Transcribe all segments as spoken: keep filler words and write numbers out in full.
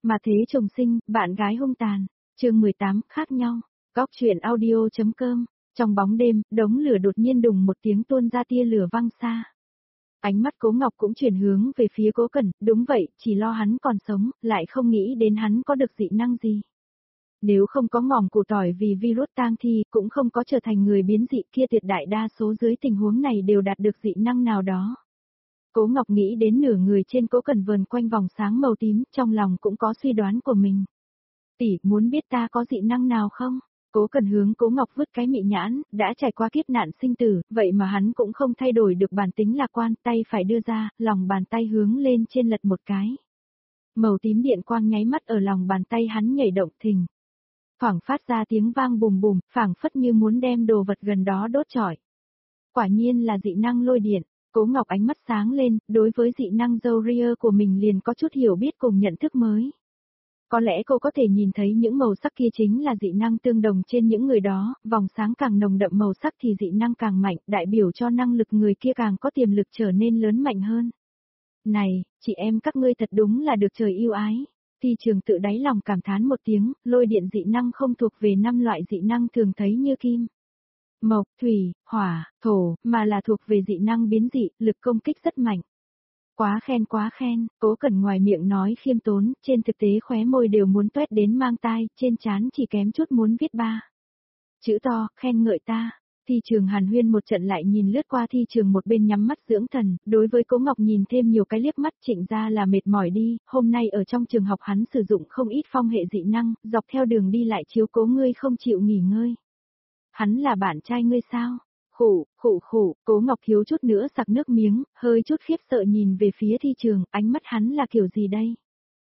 Mà thế chồng sinh, bạn gái hung tàn. Chương mười tám, khác nhau. Góc truyện audio.com. Trong bóng đêm, đống lửa đột nhiên đùng một tiếng tuôn ra tia lửa văng xa. Ánh mắt Cố Ngọc cũng chuyển hướng về phía Cố Cẩn, đúng vậy, chỉ lo hắn còn sống, lại không nghĩ đến hắn có được dị năng gì. Nếu không có ngòm củ tỏi vì virus tang thi, cũng không có trở thành người biến dị kia, tuyệt đại đa số dưới tình huống này đều đạt được dị năng nào đó. Cố Ngọc nghĩ đến nửa người trên Cố Cẩn vờn quanh vòng sáng màu tím, trong lòng cũng có suy đoán của mình. Tỷ, muốn biết ta có dị năng nào không? Cố Cẩn hướng Cố Ngọc vứt cái mị nhãn, đã trải qua kiếp nạn sinh tử, vậy mà hắn cũng không thay đổi được bản tính lạc quan, tay phải đưa ra, lòng bàn tay hướng lên trên lật một cái. Màu tím điện quang nháy mắt ở lòng bàn tay hắn nhảy động thình. Phảng phát ra tiếng vang bùm bùm, phảng phất như muốn đem đồ vật gần đó đốt trọi. Quả nhiên là dị năng lôi điện. Cố Ngọc ánh mắt sáng lên, đối với dị năng Zoria của mình liền có chút hiểu biết cùng nhận thức mới. Có lẽ cô có thể nhìn thấy những màu sắc kia chính là dị năng tương đồng trên những người đó, vòng sáng càng nồng đậm màu sắc thì dị năng càng mạnh, đại biểu cho năng lực người kia càng có tiềm lực trở nên lớn mạnh hơn. Này, chị em các ngươi thật đúng là được trời yêu ái. Thi Trường tự đáy lòng cảm thán một tiếng, lôi điện dị năng không thuộc về năm loại dị năng thường thấy như kim, mộc, thủy, hỏa, thổ, mà là thuộc về dị năng biến dị, lực công kích rất mạnh. Quá khen quá khen, Cố Cẩn ngoài miệng nói khiêm tốn, trên thực tế khóe môi đều muốn toét đến mang tai, trên trán chỉ kém chút muốn viết ba chữ to, khen ngợi ta. Thi Trường hàn huyên một trận lại nhìn lướt qua Thi Trường một bên nhắm mắt dưỡng thần, đối với Cố Ngọc nhìn thêm nhiều cái liếc mắt, Trịnh ra là mệt mỏi đi, hôm nay ở trong trường học hắn sử dụng không ít phong hệ dị năng, dọc theo đường đi lại chiếu cố ngươi không chịu nghỉ ngơi. Hắn là bạn trai ngươi sao? Khủ, khủ khủ, Cố Ngọc thiếu chút nữa sặc nước miếng, hơi chút khiếp sợ nhìn về phía Thi Trường, ánh mắt hắn là kiểu gì đây?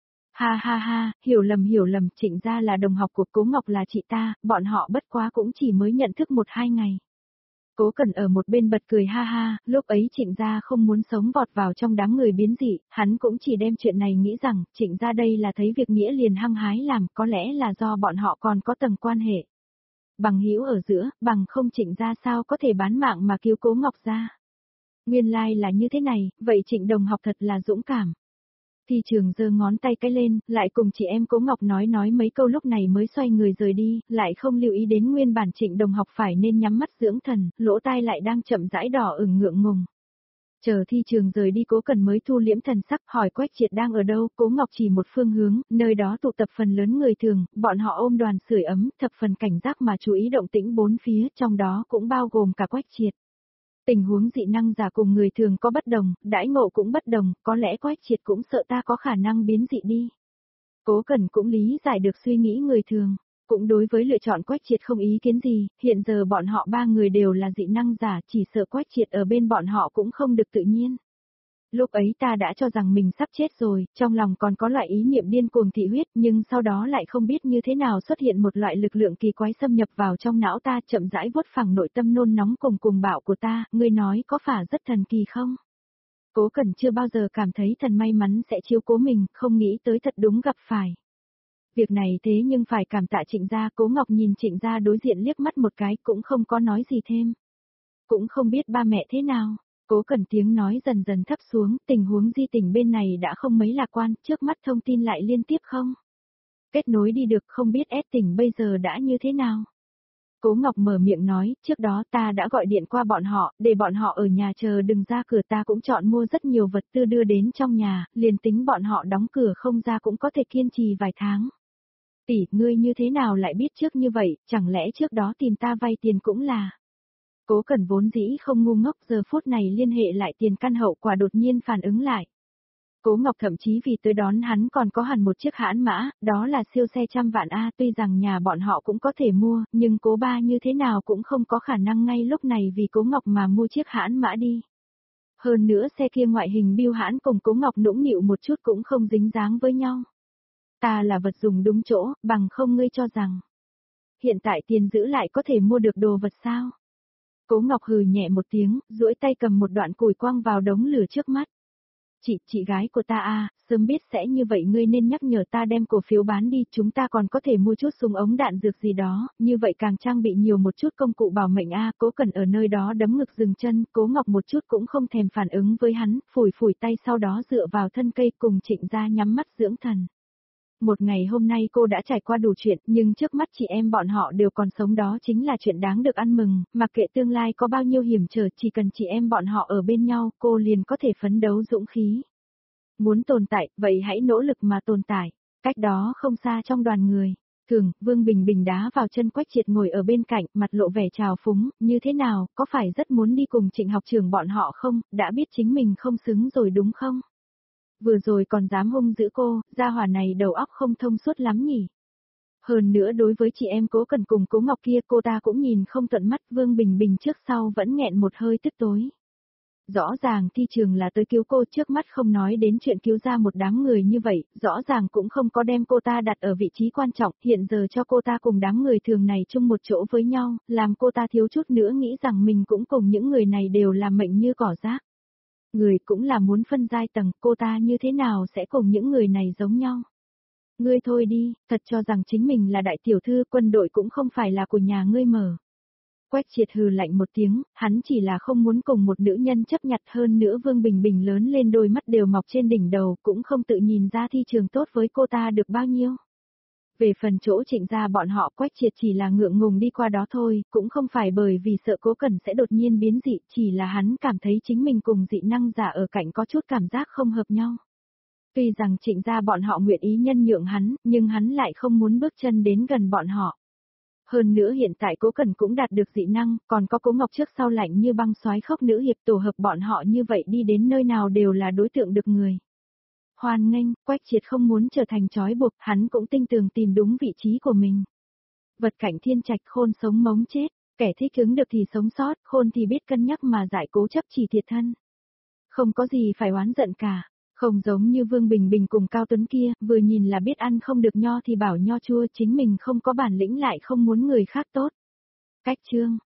Ha ha ha, hiểu lầm hiểu lầm, Trịnh gia là đồng học của Cố Ngọc là chị ta, bọn họ bất quá cũng chỉ mới nhận thức một hai ngày. Cố Cẩn ở một bên bật cười ha ha, lúc ấy Trịnh gia không muốn sống vọt vào trong đám người biến dị, hắn cũng chỉ đem chuyện này nghĩ rằng, Trịnh gia đây là thấy việc nghĩa liền hăng hái làm, có lẽ là do bọn họ còn có tầng quan hệ. Bằng hữu ở giữa, bằng không Trịnh gia sao có thể bán mạng mà cứu Cố Ngọc ra. Nguyên lai like là như thế này, vậy Trịnh đồng học thật là dũng cảm. Thi Trường giơ ngón tay cái lên, lại cùng chị em Cố Ngọc nói nói mấy câu lúc này mới xoay người rời đi, lại không lưu ý đến nguyên bản Trịnh đồng học phải nên nhắm mắt dưỡng thần, lỗ tai lại đang chậm rãi đỏ ửng ngượng ngùng. Chờ Thi Trường rời đi Cố Cẩn mới thu liễm thần sắc, hỏi Quách Triệt đang ở đâu, Cố Ngọc chỉ một phương hướng, nơi đó tụ tập phần lớn người thường, bọn họ ôm đoàn sưởi ấm, thập phần cảnh giác mà chú ý động tĩnh bốn phía, trong đó cũng bao gồm cả Quách Triệt. Tình huống dị năng giả cùng người thường có bất đồng, đãi ngộ cũng bất đồng, có lẽ Quách Triệt cũng sợ ta có khả năng biến dị đi. Cố Cẩn cũng lý giải được suy nghĩ người thường. Cũng đối với lựa chọn Quách Triệt không ý kiến gì, hiện giờ bọn họ ba người đều là dị năng giả, chỉ sợ Quách Triệt ở bên bọn họ cũng không được tự nhiên. Lúc ấy ta đã cho rằng mình sắp chết rồi, trong lòng còn có loại ý niệm điên cuồng thị huyết, nhưng sau đó lại không biết như thế nào xuất hiện một loại lực lượng kỳ quái xâm nhập vào trong não ta, chậm rãi vuốt phẳng nội tâm nôn nóng cùng cùng bạo của ta, ngươi nói có phải rất thần kỳ không? Cố Cẩn chưa bao giờ cảm thấy thần may mắn sẽ chiếu cố mình, không nghĩ tới thật đúng gặp phải. Việc này thế nhưng phải cảm tạ Trịnh gia. Cố Ngọc nhìn Trịnh gia đối diện liếc mắt một cái cũng không có nói gì thêm. Cũng không biết ba mẹ thế nào. Cố Cẩn tiếng nói dần dần thấp xuống, tình huống di tình bên này đã không mấy lạc quan, trước mắt thông tin lại liên tiếp không kết nối đi được, không biết S tỉnh bây giờ đã như thế nào. Cố Ngọc mở miệng nói, trước đó ta đã gọi điện qua bọn họ, để bọn họ ở nhà chờ đừng ra cửa, ta cũng chọn mua rất nhiều vật tư đưa đến trong nhà, liền tính bọn họ đóng cửa không ra cũng có thể kiên trì vài tháng. Tỷ, ngươi như thế nào lại biết trước như vậy, chẳng lẽ trước đó tìm ta vay tiền cũng là... Cố Cẩn vốn dĩ không ngu ngốc, giờ phút này liên hệ lại tiền căn hậu quả đột nhiên phản ứng lại. Cố Ngọc thậm chí vì tới đón hắn còn có hẳn một chiếc hãn mã, đó là siêu xe trăm vạn A, tuy rằng nhà bọn họ cũng có thể mua, nhưng Cố ba như thế nào cũng không có khả năng ngay lúc này vì Cố Ngọc mà mua chiếc hãn mã đi. Hơn nữa xe kia ngoại hình biêu hãn cùng Cố Ngọc nũng nịu một chút cũng không dính dáng với nhau. Ta là vật dùng đúng chỗ, bằng không ngươi cho rằng hiện tại tiền giữ lại có thể mua được đồ vật sao? Cố Ngọc hừ nhẹ một tiếng, duỗi tay cầm một đoạn củi quăng vào đống lửa trước mắt. Chị, chị gái của ta à, sớm biết sẽ như vậy ngươi nên nhắc nhở ta đem cổ phiếu bán đi, chúng ta còn có thể mua chút súng ống đạn dược gì đó, như vậy càng trang bị nhiều một chút công cụ bảo mệnh a. À. Cố Cẩn ở nơi đó đấm ngực dừng chân, Cố Ngọc một chút cũng không thèm phản ứng với hắn, phủi phủi tay sau đó dựa vào thân cây cùng Trịnh gia nhắm mắt dưỡng thần. một ngày hôm nay cô đã trải qua đủ chuyện, nhưng trước mắt chị em bọn họ đều còn sống, đó chính là chuyện đáng được ăn mừng, mặc kệ tương lai có bao nhiêu hiểm trở, chỉ cần chị em bọn họ ở bên nhau, cô liền có thể phấn đấu dũng khí. Muốn tồn tại, vậy hãy nỗ lực mà tồn tại. Cách đó không xa trong đoàn người, thường, Vương Bình Bình đá vào chân Quách Triệt ngồi ở bên cạnh, mặt lộ vẻ trào phúng, như thế nào, có phải rất muốn đi cùng Trịnh học trưởng bọn họ không, đã biết chính mình không xứng rồi đúng không? Vừa rồi còn dám hung dữ cô, gia hỏa này đầu óc không thông suốt lắm nhỉ. Hơn nữa đối với chị em Cố Cần cùng Cố Ngọc kia cô ta cũng nhìn không thuận mắt, Vương Bình Bình trước sau vẫn nghẹn một hơi tức tối. Rõ ràng thi trường là tới cứu cô, trước mắt không nói đến chuyện cứu ra một đám người như vậy, rõ ràng cũng không có đem cô ta đặt ở vị trí quan trọng, hiện giờ cho cô ta cùng đám người thường này chung một chỗ với nhau, làm cô ta thiếu chút nữa nghĩ rằng mình cũng cùng những người này đều là mệnh như cỏ rác. Người cũng là muốn phân giai tầng, cô ta như thế nào sẽ cùng những người này giống nhau. Ngươi thôi đi, thật cho rằng chính mình là đại tiểu thư, quân đội cũng không phải là của nhà ngươi mở. Quách Triệt hừ lạnh một tiếng, hắn chỉ là không muốn cùng một nữ nhân chấp nhặt, hơn nữa Vương Bình Bình lớn lên đôi mắt đều mọc trên đỉnh đầu, cũng không tự nhìn ra thi trường tốt với cô ta được bao nhiêu. Về phần chỗ Trịnh gia bọn họ, Quách Triệt chỉ là ngượng ngùng đi qua đó thôi, cũng không phải bởi vì sợ Cố Cẩn sẽ đột nhiên biến dị, chỉ là hắn cảm thấy chính mình cùng dị năng giả ở cạnh có chút cảm giác không hợp nhau. Tuy rằng Trịnh gia bọn họ nguyện ý nhân nhượng hắn, nhưng hắn lại không muốn bước chân đến gần bọn họ. Hơn nữa hiện tại Cố Cẩn cũng đạt được dị năng, còn có Cố Ngọc trước sau lạnh như băng soái khốc nữ hiệp, tổ hợp bọn họ như vậy đi đến nơi nào đều là đối tượng được người. Hoan nghênh, Quách Triệt không muốn trở thành trói buộc, hắn cũng tinh tường tìm đúng vị trí của mình. Vật cảnh thiên trạch, khôn sống mống chết, kẻ thích ứng được thì sống sót, khôn thì biết cân nhắc mà giải, cố chấp chỉ thiệt thân. Không có gì phải oán giận cả, không giống như Vương Bình Bình cùng Cao Tuấn kia, vừa nhìn là biết ăn không được nho thì bảo nho chua, chính mình không có bản lĩnh lại không muốn người khác tốt. Cách chương